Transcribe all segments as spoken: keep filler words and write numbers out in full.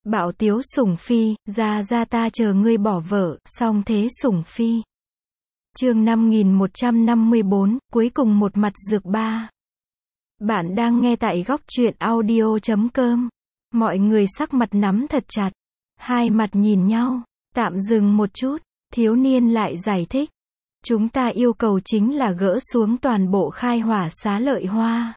Bạo tiếu sủng phi, ra ra ta chờ ngươi bỏ vợ, song thế sủng phi. Chương năm nghìn một trăm năm mươi bốn, cuối cùng một mặt dược ba. Bạn đang nghe tại góc truyện audio chấm com. Mọi người sắc mặt nắm thật chặt. Hai mặt nhìn nhau. Tạm dừng một chút. Thiếu niên lại giải thích. Chúng ta yêu cầu chính là gỡ xuống toàn bộ khai hỏa xá lợi hoa.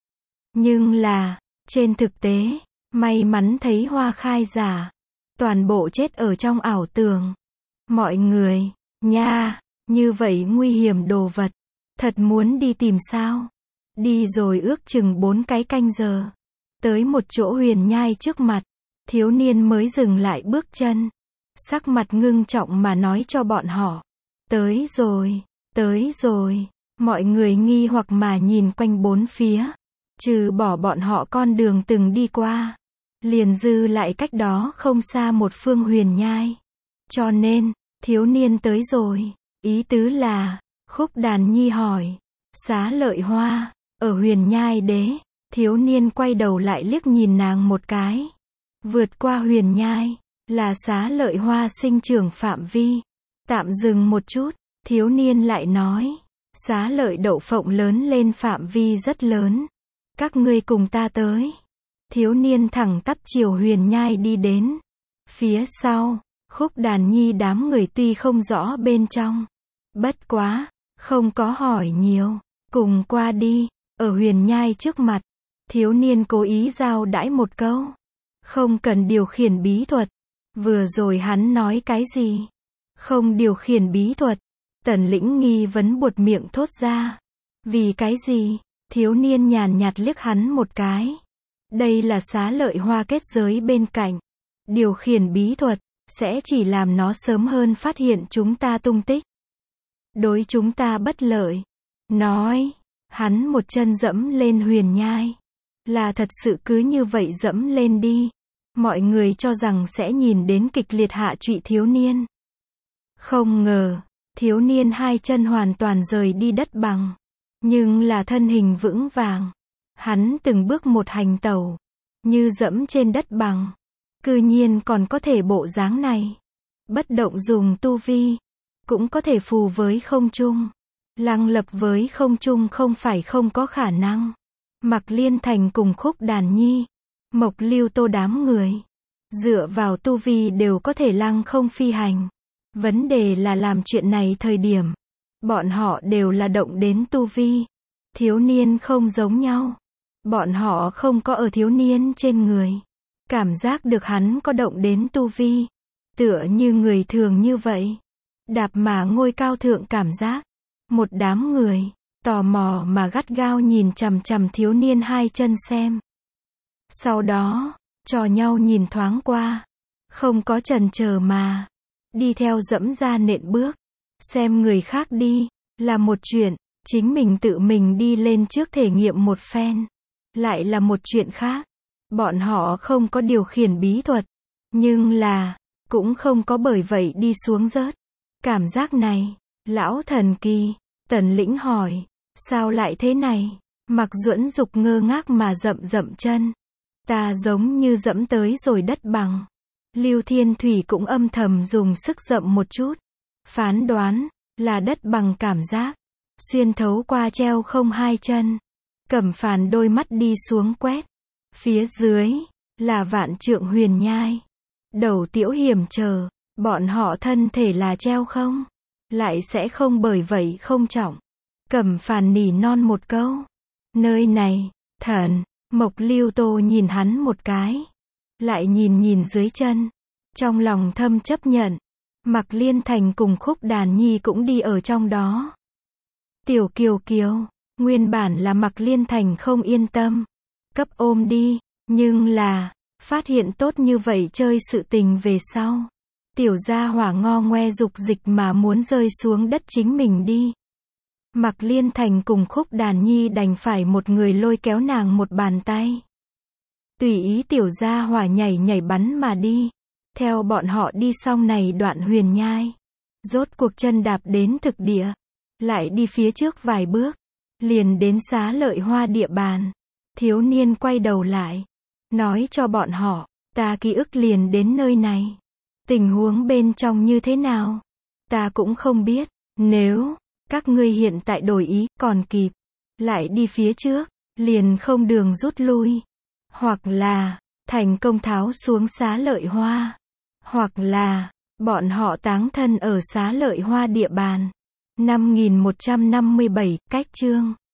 Nhưng là, trên thực tế, may mắn thấy hoa khai giả. Toàn bộ chết ở trong ảo tưởng. Mọi người, nha, như vậy nguy hiểm đồ vật. Thật muốn đi tìm sao? Đi rồi ước chừng bốn cái canh giờ. Tới một chỗ huyền nhai trước mặt. Thiếu niên mới dừng lại bước chân. Sắc mặt ngưng trọng mà nói cho bọn họ. Tới rồi, tới rồi. Mọi người nghi hoặc mà nhìn quanh bốn phía. Trừ bỏ bọn họ con đường từng đi qua. Liền dư lại cách đó không xa một phương huyền nhai. Cho nên, thiếu niên tới rồi. Ý tứ là, Khúc Đàn Nhi hỏi. Xá lợi hoa, ở huyền nhai đế. Thiếu niên quay đầu lại liếc nhìn nàng một cái. Vượt qua huyền nhai, là xá lợi hoa sinh trưởng phạm vi. Tạm dừng một chút, thiếu niên lại nói. Xá lợi đậu phộng lớn lên phạm vi rất lớn. Các ngươi cùng ta tới. Thiếu niên thẳng tắp chiều huyền nhai đi đến. Phía sau, Khúc Đàn Nhi đám người tuy không rõ bên trong. Bất quá, không có hỏi nhiều. Cùng qua đi, ở huyền nhai trước mặt. Thiếu niên cố ý giao đãi một câu. Không cần điều khiển bí thuật. Vừa rồi hắn nói cái gì? Không điều khiển bí thuật. Tần Lĩnh nghi vấn buột miệng thốt ra. Vì cái gì? Thiếu niên nhàn nhạt liếc hắn một cái. Đây là xá lợi hoa kết giới bên cạnh. Điều khiển bí thuật, sẽ chỉ làm nó sớm hơn phát hiện chúng ta tung tích. Đối chúng ta bất lợi. Nói, hắn một chân dẫm lên huyền nhai. Là thật sự cứ như vậy dẫm lên đi. Mọi người cho rằng sẽ nhìn đến kịch liệt hạ trụy thiếu niên. Không ngờ, thiếu niên hai chân hoàn toàn rời đi đất bằng. Nhưng là thân hình vững vàng. Hắn từng bước một hành tẩu. Như dẫm trên đất bằng. Cư nhiên còn có thể bộ dáng này. Bất động dùng tu vi. Cũng có thể phù với không trung. Lăng lập với không trung không phải không có khả năng. Mạc Liên Thành cùng Khúc Đàn Nhi. Mộc Lưu Tô đám người. Dựa vào tu vi đều có thể lăng không phi hành. Vấn đề là làm chuyện này thời điểm. Bọn họ đều là động đến tu vi. Thiếu niên không giống nhau. Bọn họ không có ở thiếu niên trên người. Cảm giác được hắn có động đến tu vi. Tựa như người thường như vậy. Đạp mà ngôi cao thượng cảm giác. Một đám người, tò mò mà gắt gao nhìn chằm chằm thiếu niên hai chân xem. Sau đó, trò nhau nhìn thoáng qua. Không có chần chờ mà. Đi theo dẫm ra nện bước. Xem người khác đi, là một chuyện. Chính mình tự mình đi lên trước thể nghiệm một phen. Lại là một chuyện khác. Bọn họ không có điều khiển bí thuật. Nhưng là, cũng không có bởi vậy đi xuống rớt. Cảm giác này, lão thần kỳ. Tần Lĩnh hỏi, sao lại thế này? Mạc Duẫn Dục ngơ ngác mà dậm dậm chân. Ta giống như dẫm tới rồi đất bằng. Lưu Thiên Thủy cũng âm thầm dùng sức dậm một chút. Phán đoán, là đất bằng cảm giác. Xuyên thấu qua treo không hai chân. Cẩm Phàn đôi mắt đi xuống quét. Phía dưới, là vạn trượng huyền nhai. Đầu Tiểu Hiểm chờ, bọn họ thân thể là treo không? Lại sẽ không bởi vậy không trọng. Cẩm Phàn nỉ non một câu. Nơi này, thần, Mộc Lưu Tô nhìn hắn một cái. Lại nhìn nhìn dưới chân. Trong lòng thâm chấp nhận. Mạc Liên Thành cùng Khúc Đàn Nhi cũng đi ở trong đó. Tiểu Kiều Kiều, nguyên bản là Mạc Liên Thành không yên tâm. Cấp ôm đi, nhưng là, phát hiện tốt như vậy chơi sự tình về sau. Tiểu gia hỏa ngo ngoe dục dịch mà muốn rơi xuống đất chính mình đi. Mạc Liên Thành cùng Khúc Đàn Nhi đành phải một người lôi kéo nàng một bàn tay. Tùy ý tiểu gia hỏa nhảy nhảy bắn mà đi. Theo bọn họ đi xong này đoạn huyền nhai. Rốt cuộc chân đạp đến thực địa. Lại đi phía trước vài bước. Liền đến xá lợi hoa địa bàn. Thiếu niên quay đầu lại. Nói cho bọn họ, Ta ký ức liền đến nơi này. Tình huống bên trong như thế nào? Ta cũng không biết. Nếu các ngươi hiện tại đổi ý, còn kịp. Lại đi phía trước, liền không đường rút lui. Hoặc là, thành công tháo xuống Xá Lợi Hoa. Hoặc là, bọn họ táng thân ở Xá Lợi Hoa địa bàn. năm nghìn một trăm năm mươi bảy, cách chương.